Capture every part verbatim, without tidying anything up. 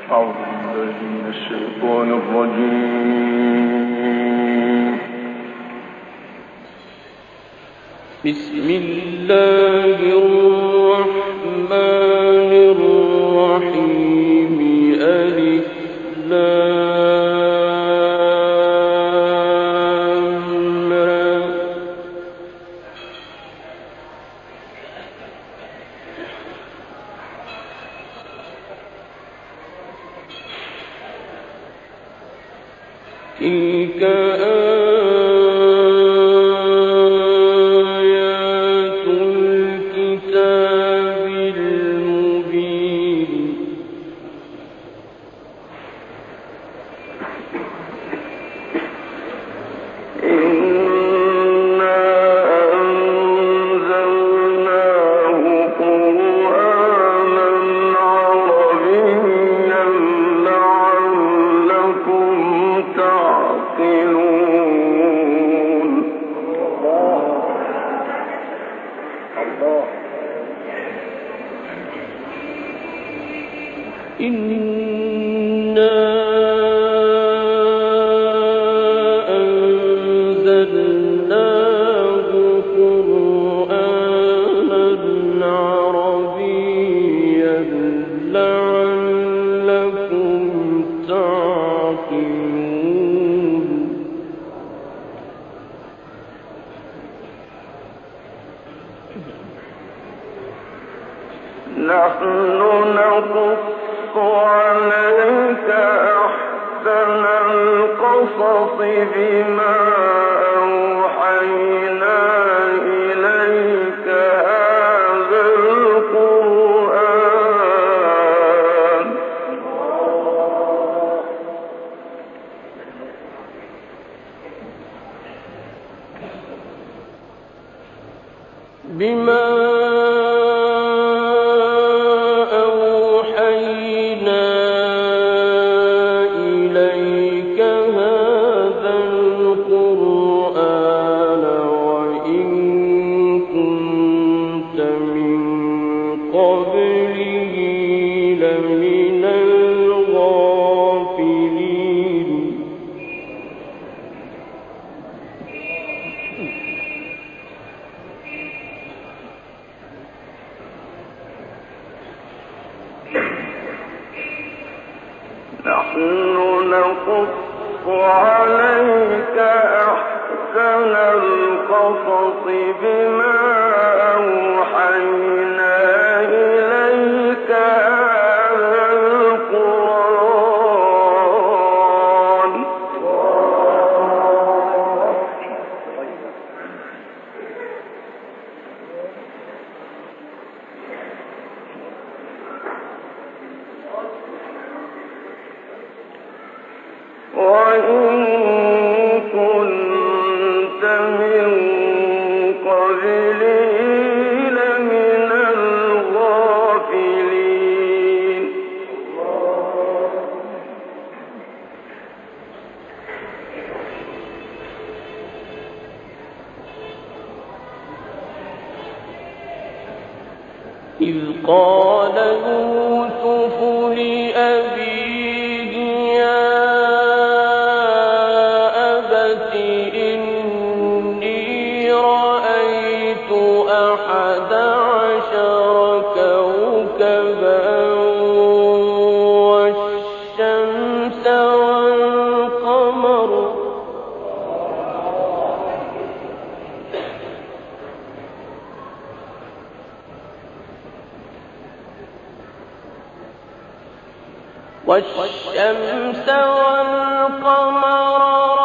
أعوذ بالله من الشيطان الرجيم. بسم الله الرحمن الرحيم. ألف لام را. تلك آيات الكتاب المبين. إنا أنزلناه قرآنا عربيا لعلكم تعقلون. إنا أنزلناه قرآنا عربيا لعلكم تعقلون. نحن نقص عليك أحسن القصص بما أوحينا إليك هذا القرآن بما أوحينا إليك هذا القرآن وإن كنت من قبله لمن الغافلين. نحن نقص عليك أحسن القصص بما أوحينا إليك هذا القرآن وإن كنت من قبله لمن الغافلين. إذ قال يوسف لأبيه يا أبت إني رأيت أحد عشر كوكبا والشمس والقمر والشمس والقمر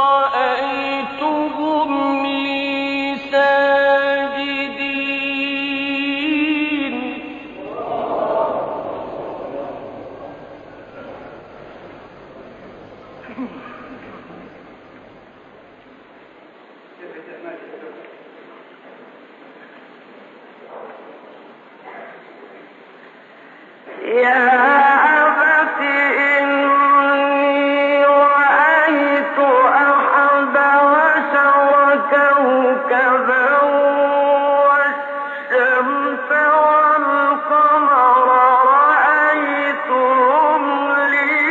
رأيتهم لي ساجدين. يا أبت إني رأيت أحد عشر كوكبا والشمس والقمر رأيتهم لي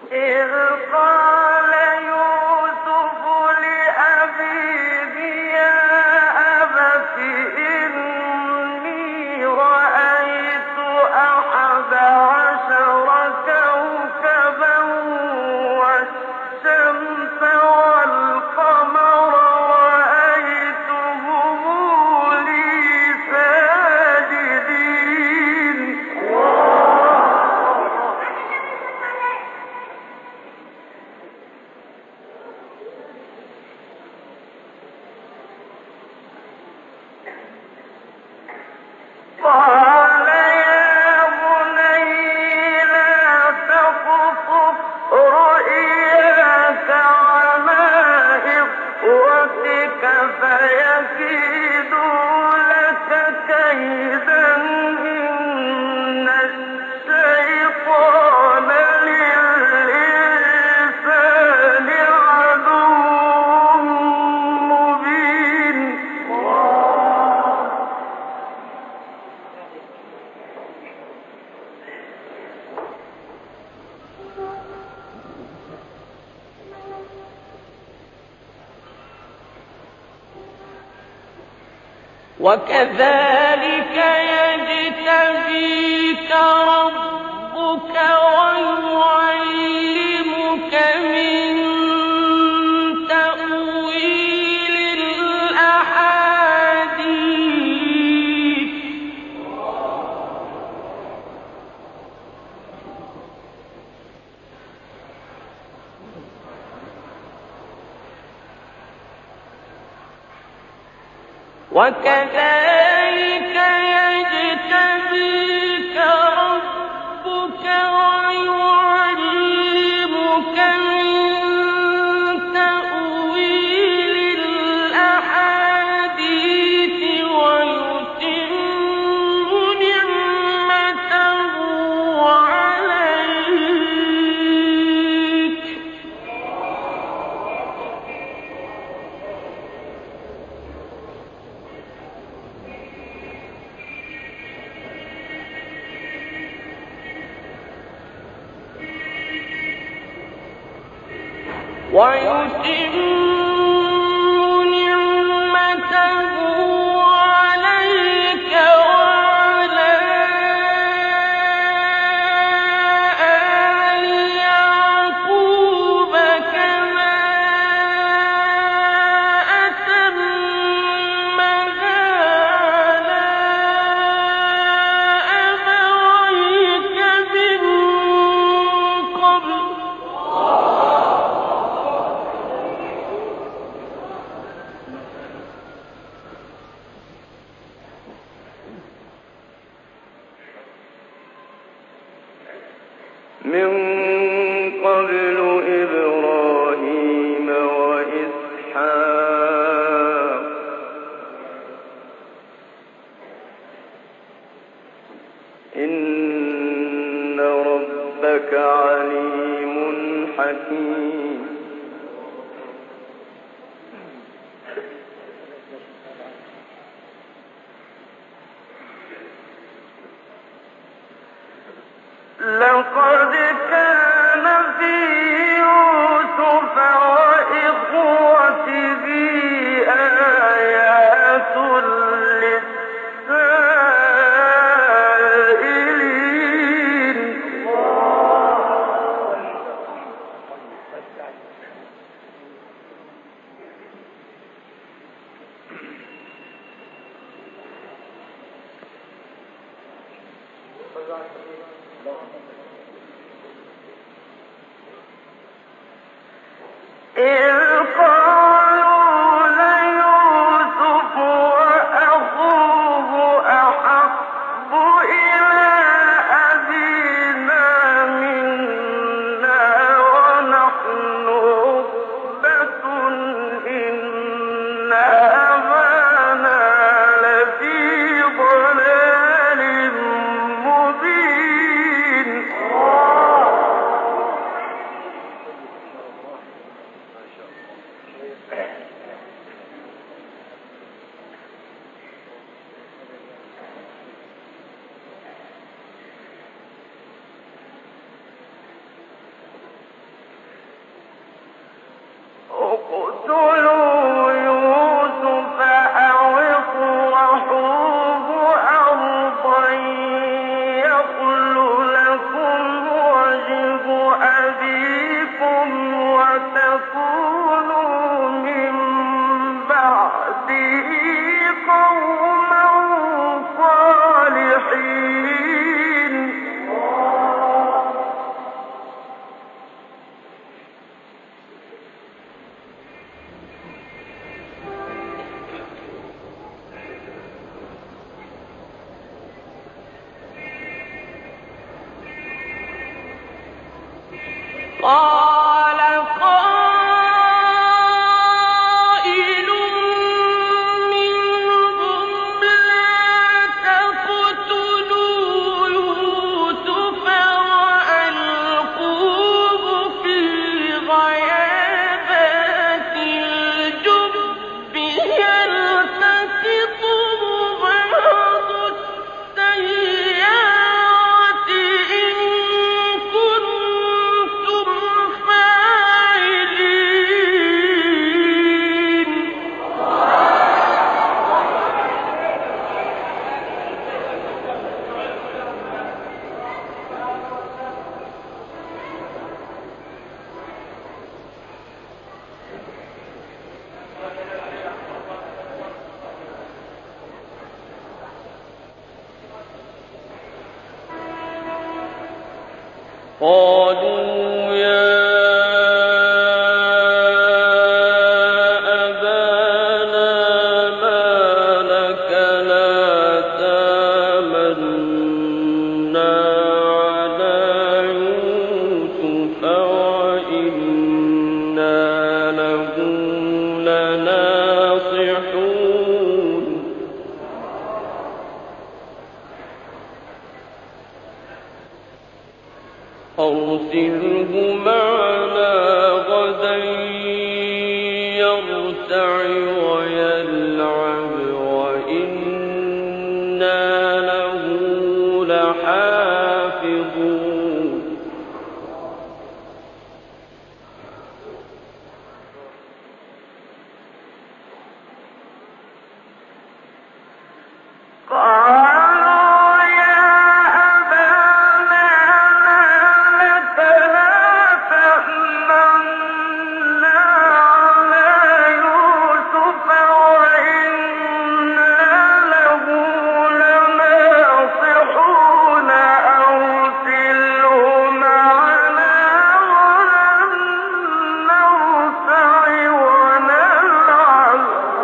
إذ قال يوسف لأبيه يا أبت إني رأيت أحد عشر كوكبا والشمس والقمر رأيتهم لي ساجدين. قال يا بني لا تقصص رؤياك على إخوتك فيكيدوا لك كيدا إن الشيطان للإنسان عدو مبين. وكذلك يجتبيك ربك ويعلمك من تأويل الأحاديث وكذلك يجتبيك ربك ويعلمك من تأويل الأحاديث ويتم نعمته عليك ويتم نعمته عليك وعلى آل يعقوب كما أتمها على أبويك من قبل من قبل إبراهيم وإسحاق إن ربك عليم حكيم. لقد كان في يوسف وإخوته آيات للسائلين. إذ قالوا ليوسف وأخوه أحب إلى أبينا منا ونحن عصبة إن أبانا لفي ضلال مبين. اقتلوا يوسف أو اطرحوه أرضا يخل لكم وجه أبيكم وتكونوا من بعده قوما صالحين. قال قائل منهم لا تقتلوا يوسف وألقوه في غيابات الجب يلتقطه بعض السيارة إن كنتم فاعلين. قالوا يا أبانا ما لك لا تأمنا على يوسف وإنا له لناصحون. أرسله معنا غدا يرتع ويلعب وإنا له لحافظون. قالوا يا أبانا ما لك لا تأمنا على يوسف وإنا له لناصحون. أرسله معنا غدا نرتع ونلعب.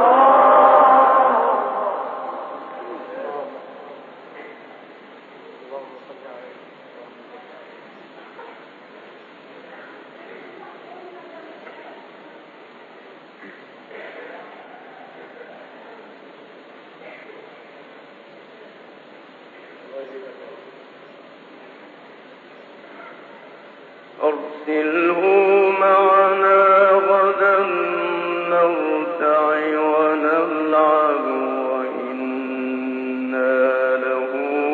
أرسله معنا غدا نرتع ونلعب وإنا له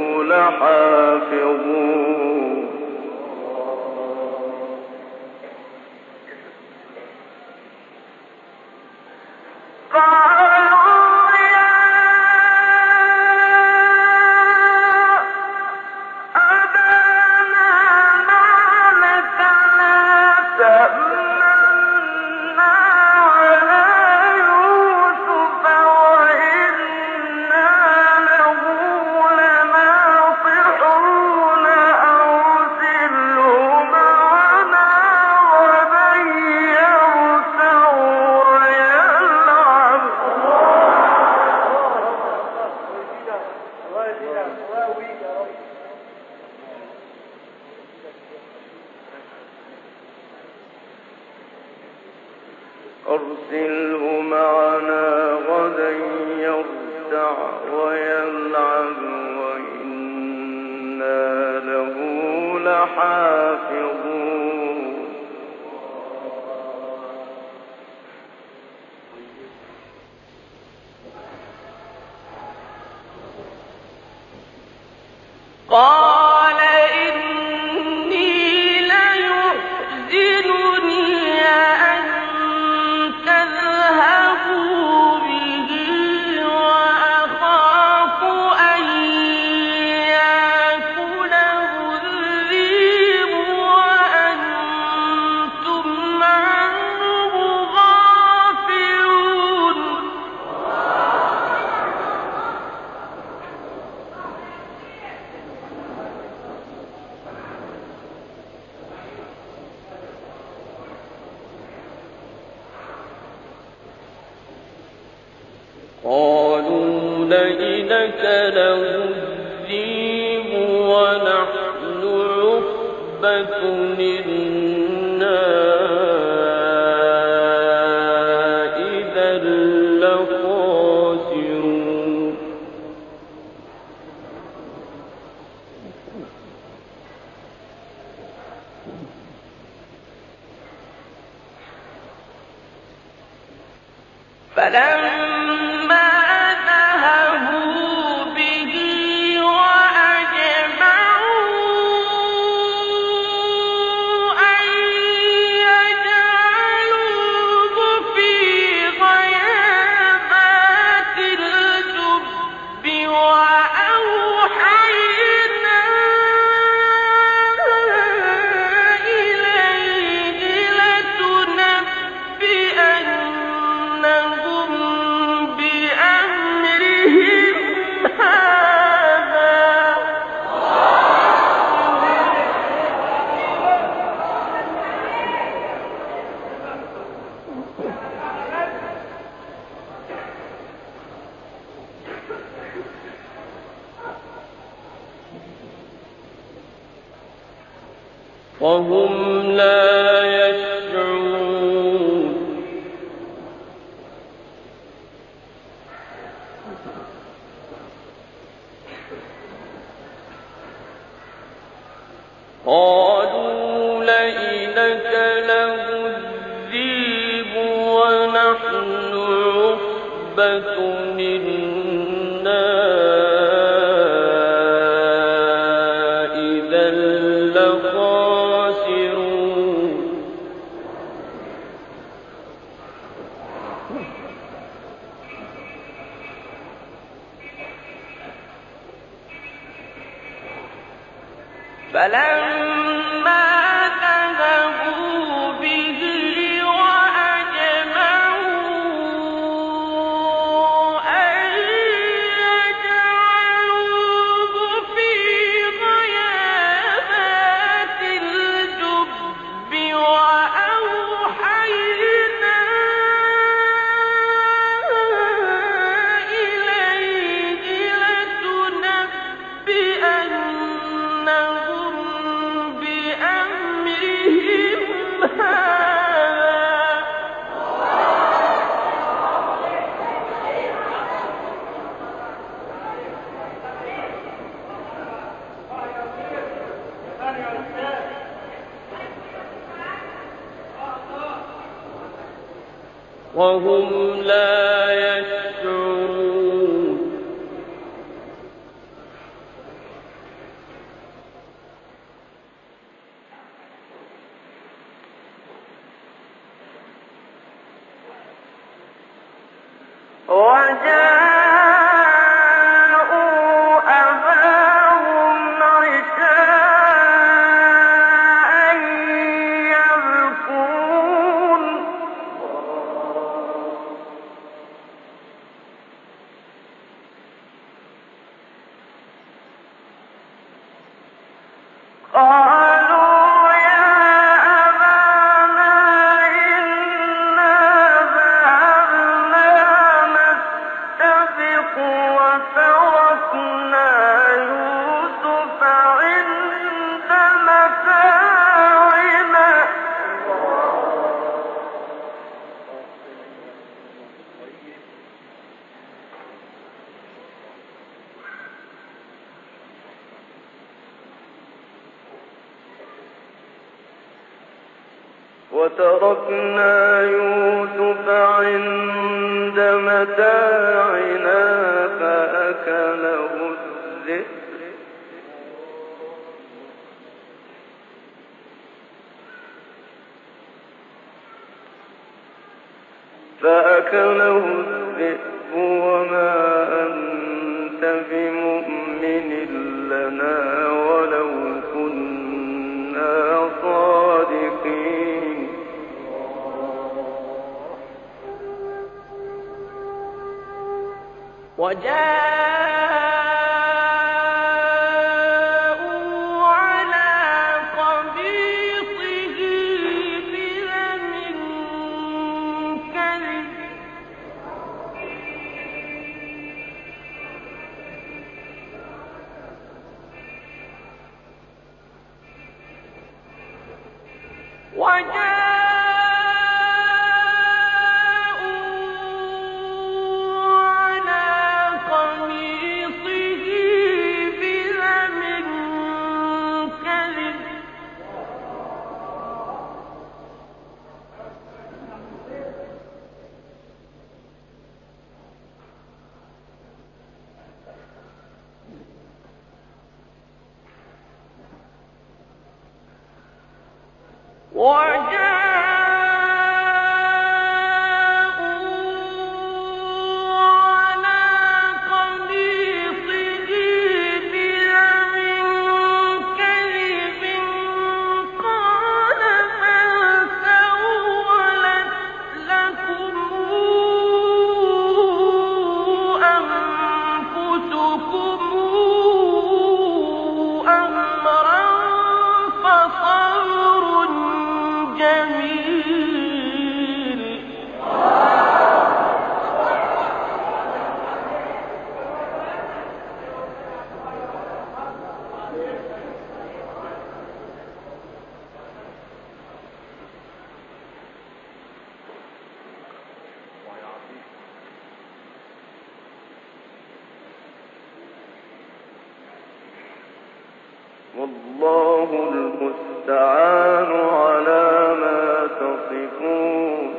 لحافظون. قالوا يا أبانا ما لك لا تأمنا على يوسف وإنا له لناصحون. أرسله معنا غدا يرتع ويلعب. أرسله معنا غدا يرتع ويلعب وإنا له لحافظون. قال إني ليحزنني أن قالوا لئنك له الذيب ونحن عصبة إنا إذا لخاسرون فلما ذهبوا به وأجمعوا أن يجعلوه في غيابات الجب وأوحينا إليه لتنبئنهم بأمرهم هذا وهم لا يشعرون قالوا لئنك له الذيب ونحن عصبة إنا إذا لخاسرون فلما ذهبوا به وأجمعوا أن يجعلوه في غيابات الجب وأوحينا إليه لتنبئنهم بأمرهم هذا وهم لا يشعرون وجاءوا أباهم عشاء يبكون قالوا يا أبانا إنا ذهبنا نستبق وتركنا يوسف عند متاعنا وتركنا يوسف عند متاعنا فأكله الذئب فأكله الذئب وما أنت بمؤمن لنا ولو كنا صادقين وجاءوا على قميصه بدم كذب والله المستعان على ما تصفون.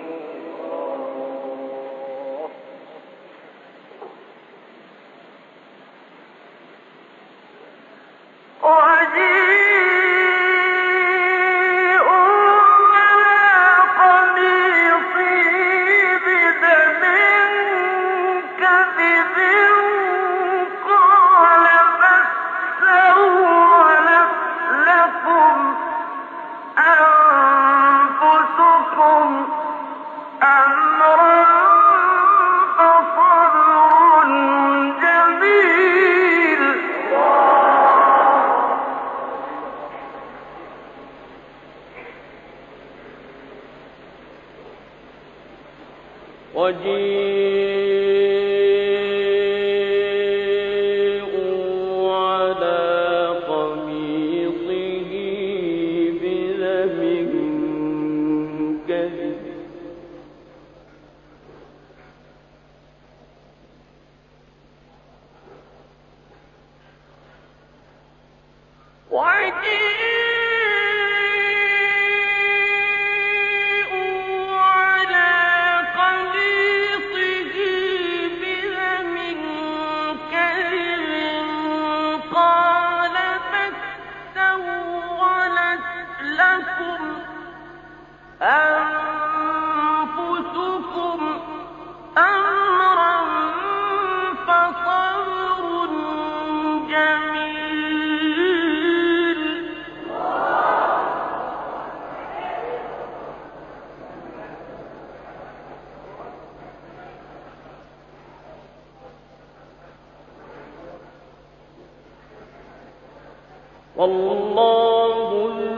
والله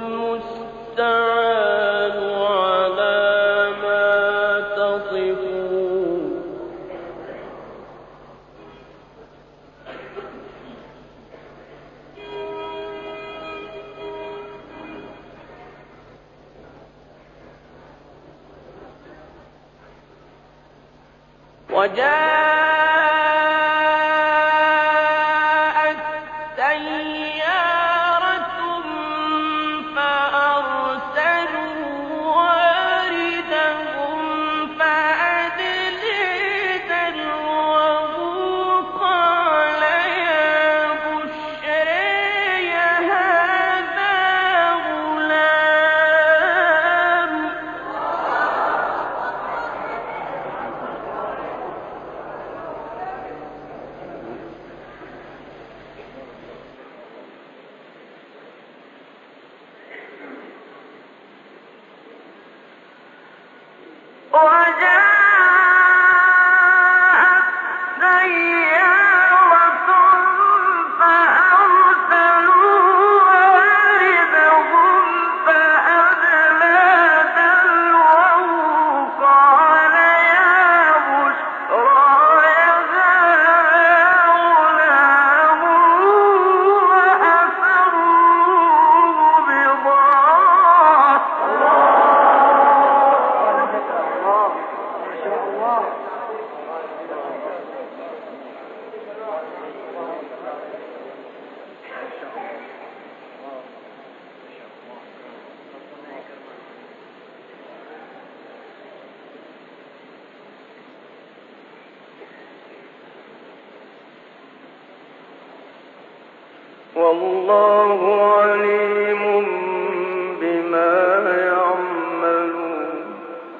المستعان على ما تصفون. وجاء والله عليم بما يعملون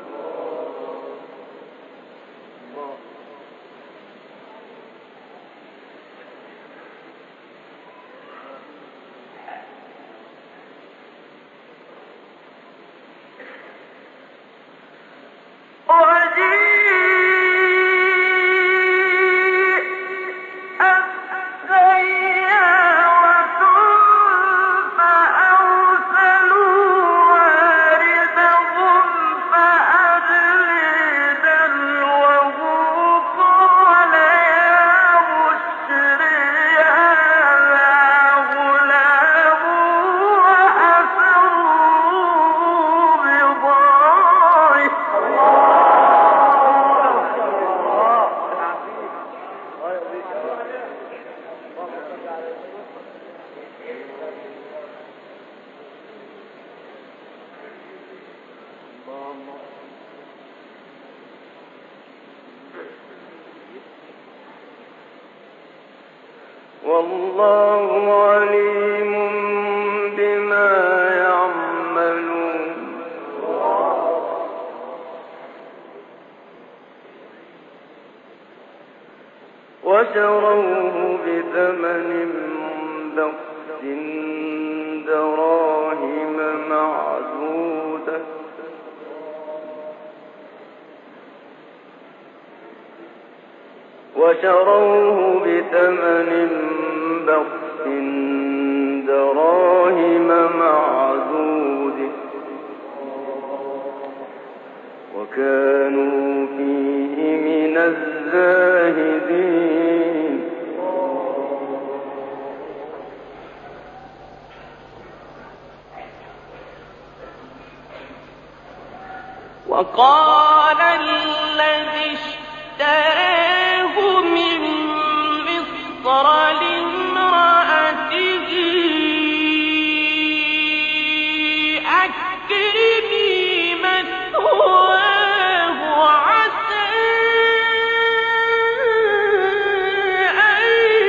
والله عليم بما يعملون وشروه بثمن بخس دراهم معدودة وشروه بثمن بخس دراهم معدودة وكانوا فيه من الزاهدين وقال الذي اشتراه من مصر لامرأته أكرمي مثواه عسى أن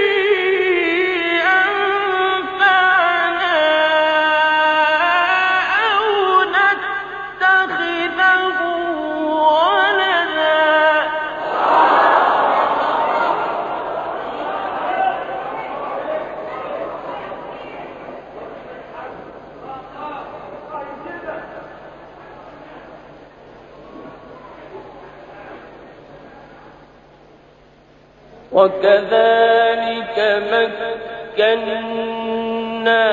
ينفعنا أو نتخذه ولدا وكذلك مكنا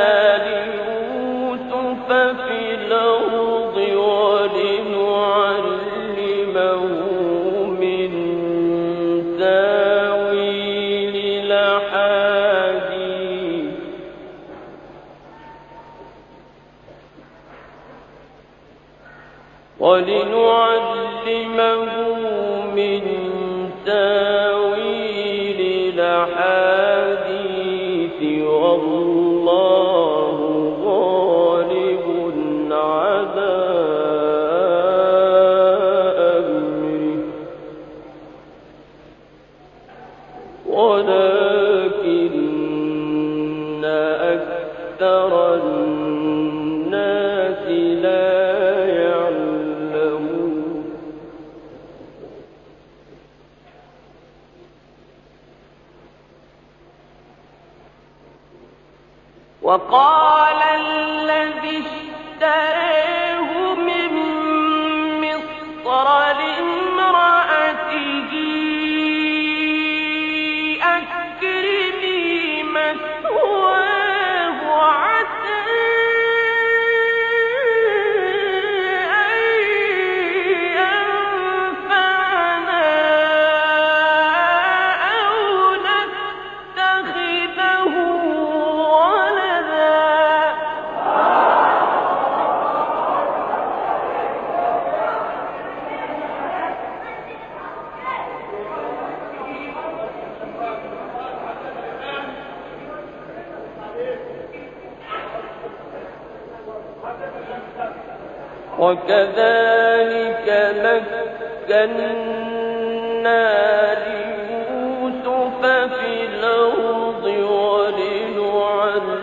ليوسف في الأرض ولنعلمه من تاويل الأحاديث ولنعلمه من تاويل الأحاديث والله غالب على أمره ولكن أكثر الناس لا يعلمون وقال الذي اشتراه من مصر لامرأته أكرمي مثواه عسى أن ينفعنا أو نتخذه ولدا وكذلك مكنا ليوسف في الأرض ولنعلمه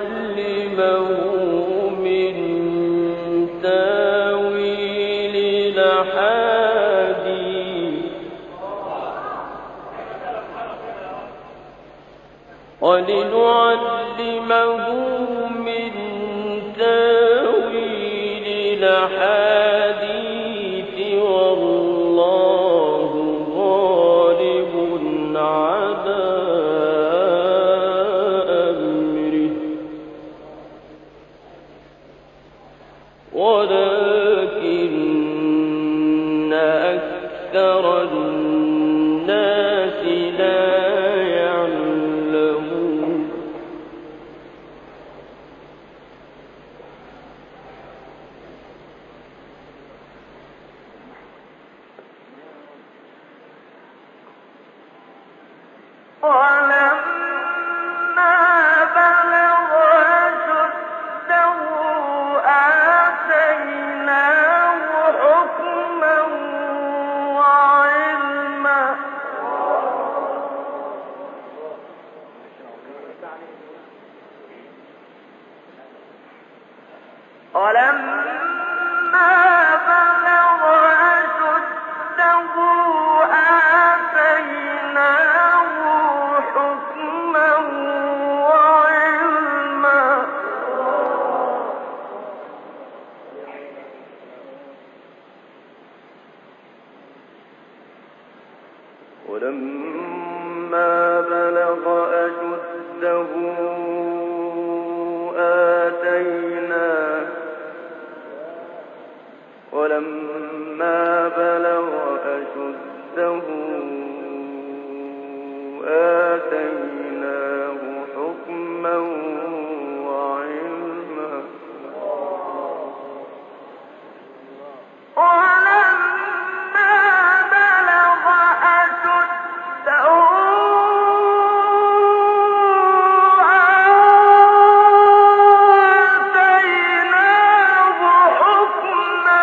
وَلِنُعَلِّمَهُ مِن تَأْوِيلِ الْأَحَادِيثِ ۚ وَاللَّهُ غَالِبٌ عَلَىٰ أَمْرِهِ وَلَٰكِنَّ أَكْثَرَ النَّاسِ لَا يَعْلَمُونَ وَلَمَّا بَلَغَ أَشُدَّهُ آتَيْنَاهُ حُكْمًا وَعِلْمًا ۚ وَلَمَّا بَلَغَ أَشُدَّهُ آتَيْنَاهُ حُكْمًا وَعِلْمًا ۚ وَلَمَّا بَلَغَ أَشُدَّهُ آتَيْنَاهُ وَلَمَّا بَلَغَ أَشُدَّهُ آتَيْنَاهُ حُكْمًا وَعِلْمًا ۚ وَلَمَّا بَلَغَ أَشُدَّهُ آتَيْنَاهُ حُكْمًا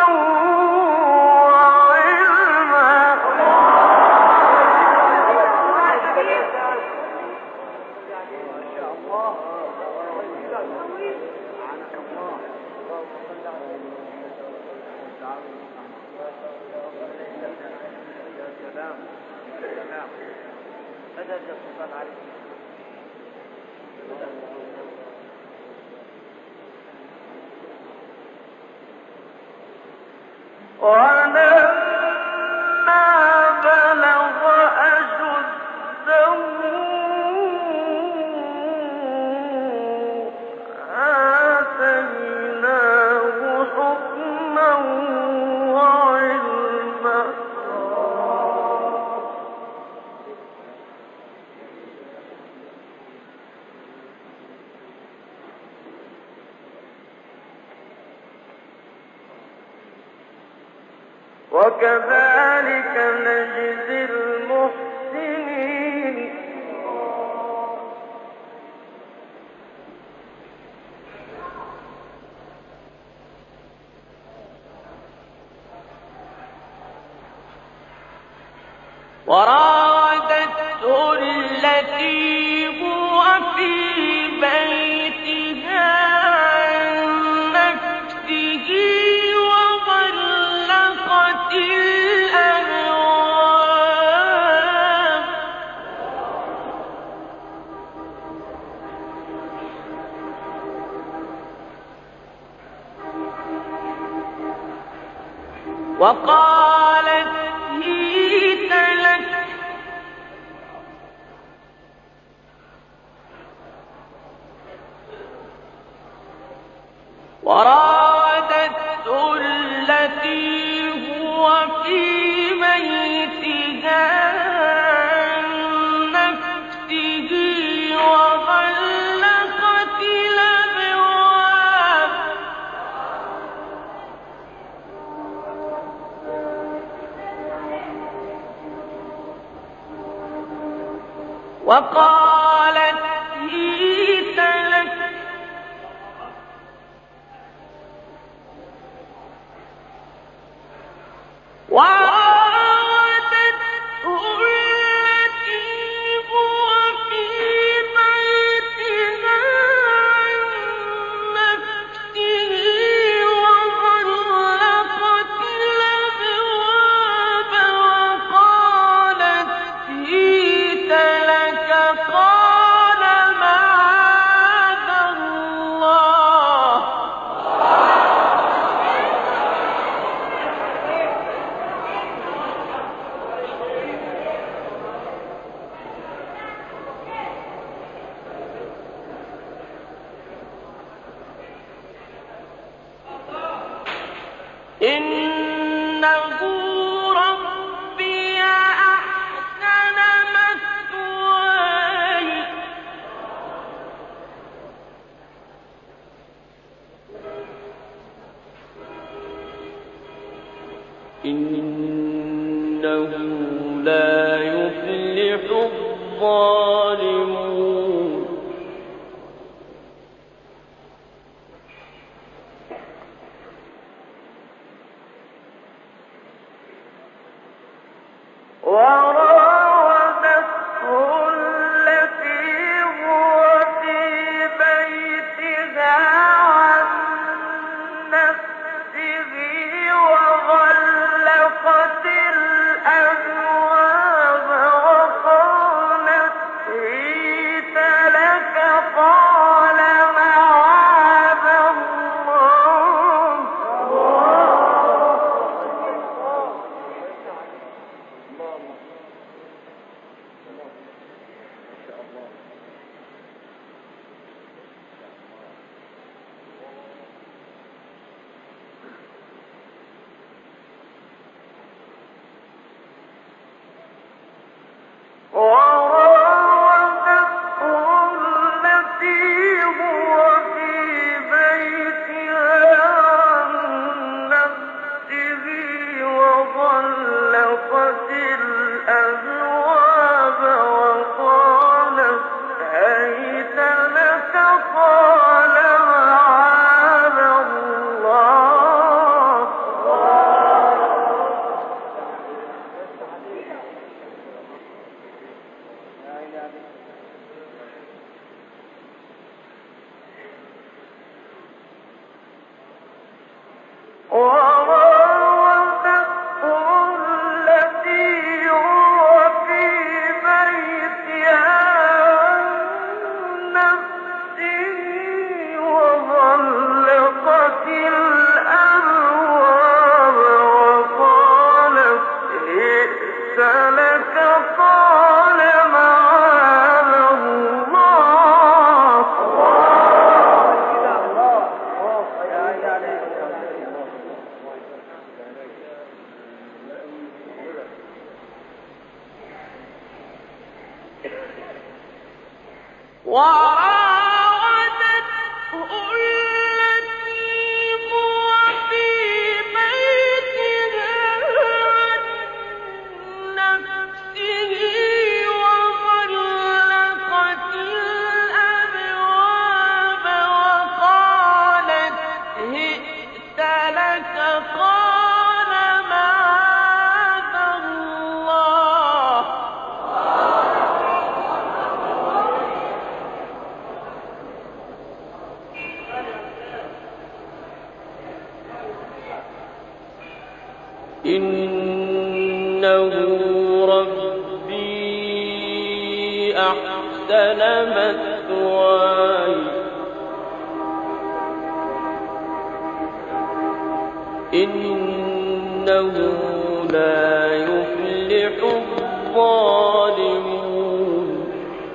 وَلَمَّا بَلَغَ أَشُدَّهُ آتَيْنَاهُ حُكْمًا وَعِلْمًا ۚ وَكَذَٰلِكَ نَجْزِي الْمُحْسِنِينَ وراودته التي هو في بيتها عن نفسه وغلقت الأبواب وقالت هيت لك وراودته التي هو في بيتها عن نفسه وغلقت الأبواب وقالت هيت لك وراودته التي هو في بيتها عن نفسه وغلقت الأبواب وقالت هيت لك قال إنه لا يفلح الظالمون إنه ربي أحسن مثواي إنه لا يفلح الظالمون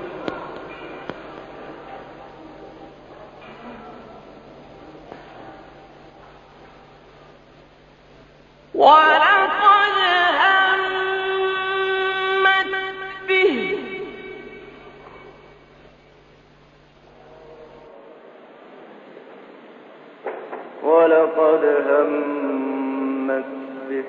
ولقد همت به ولقد همت به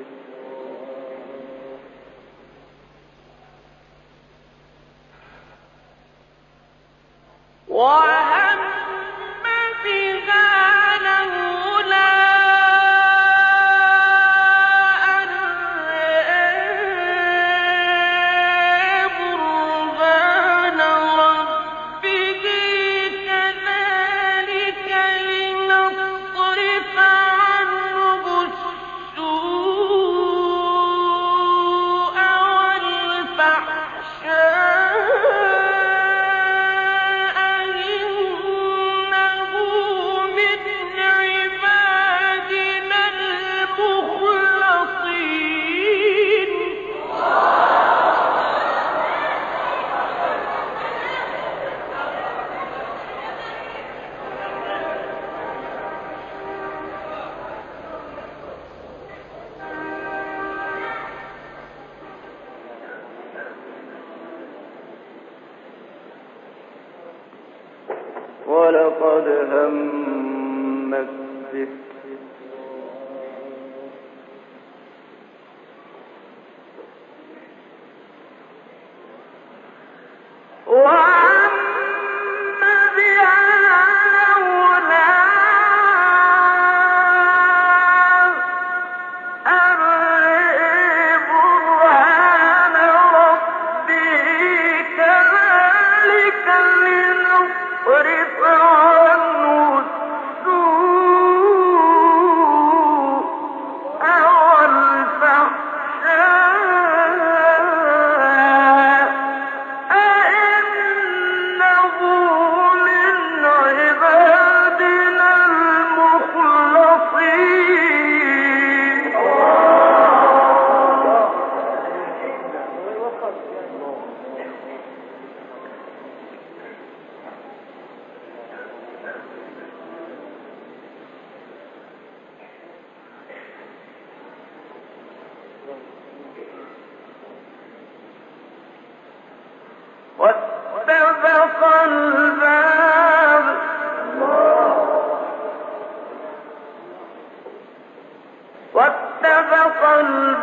وهم بها لولا أن رأى برهان ربه كذلك لنصرف عنه السوء والفحشاء إنه من عبادنا المخلصين ولقد همت به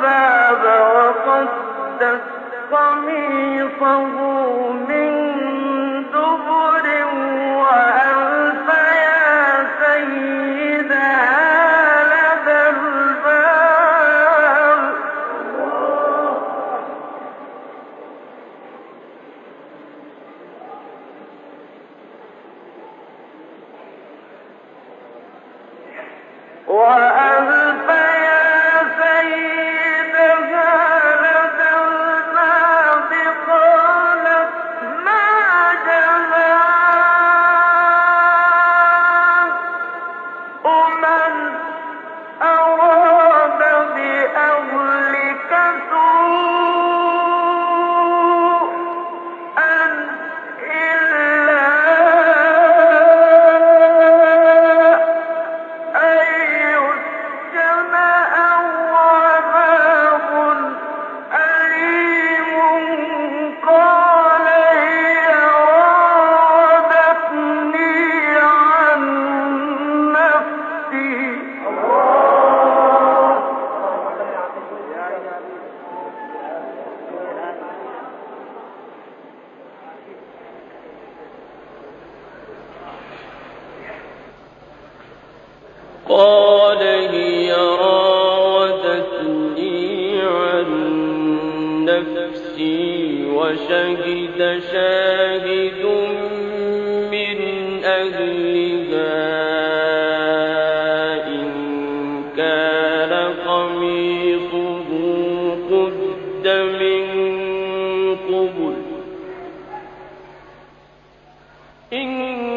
الباب وقدت قميصه من دبر وألف يا سيدها لدى الباب وألف يا سيدها لدى الباب قالت ما جزاء من أراد بأهلك سوءا إلا أن يسجن أو عذاب أليم قال هي راودتني عن نفسي قال هي راودتني عن نفسي وشهد شاهد من أهلها إن كان قميصه قد من قبل إن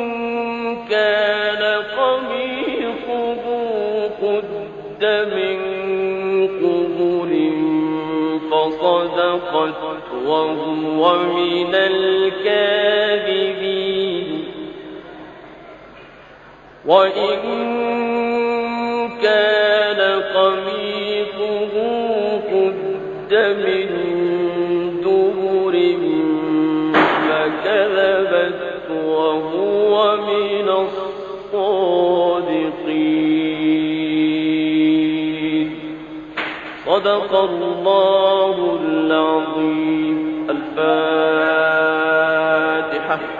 كان قميصه قد من قبل فصدقت وهو من الكاذبين وإن كان قميصه قد من دبر فكذبت وهو من الصادقين صدق الله العظيم. الفاتحة.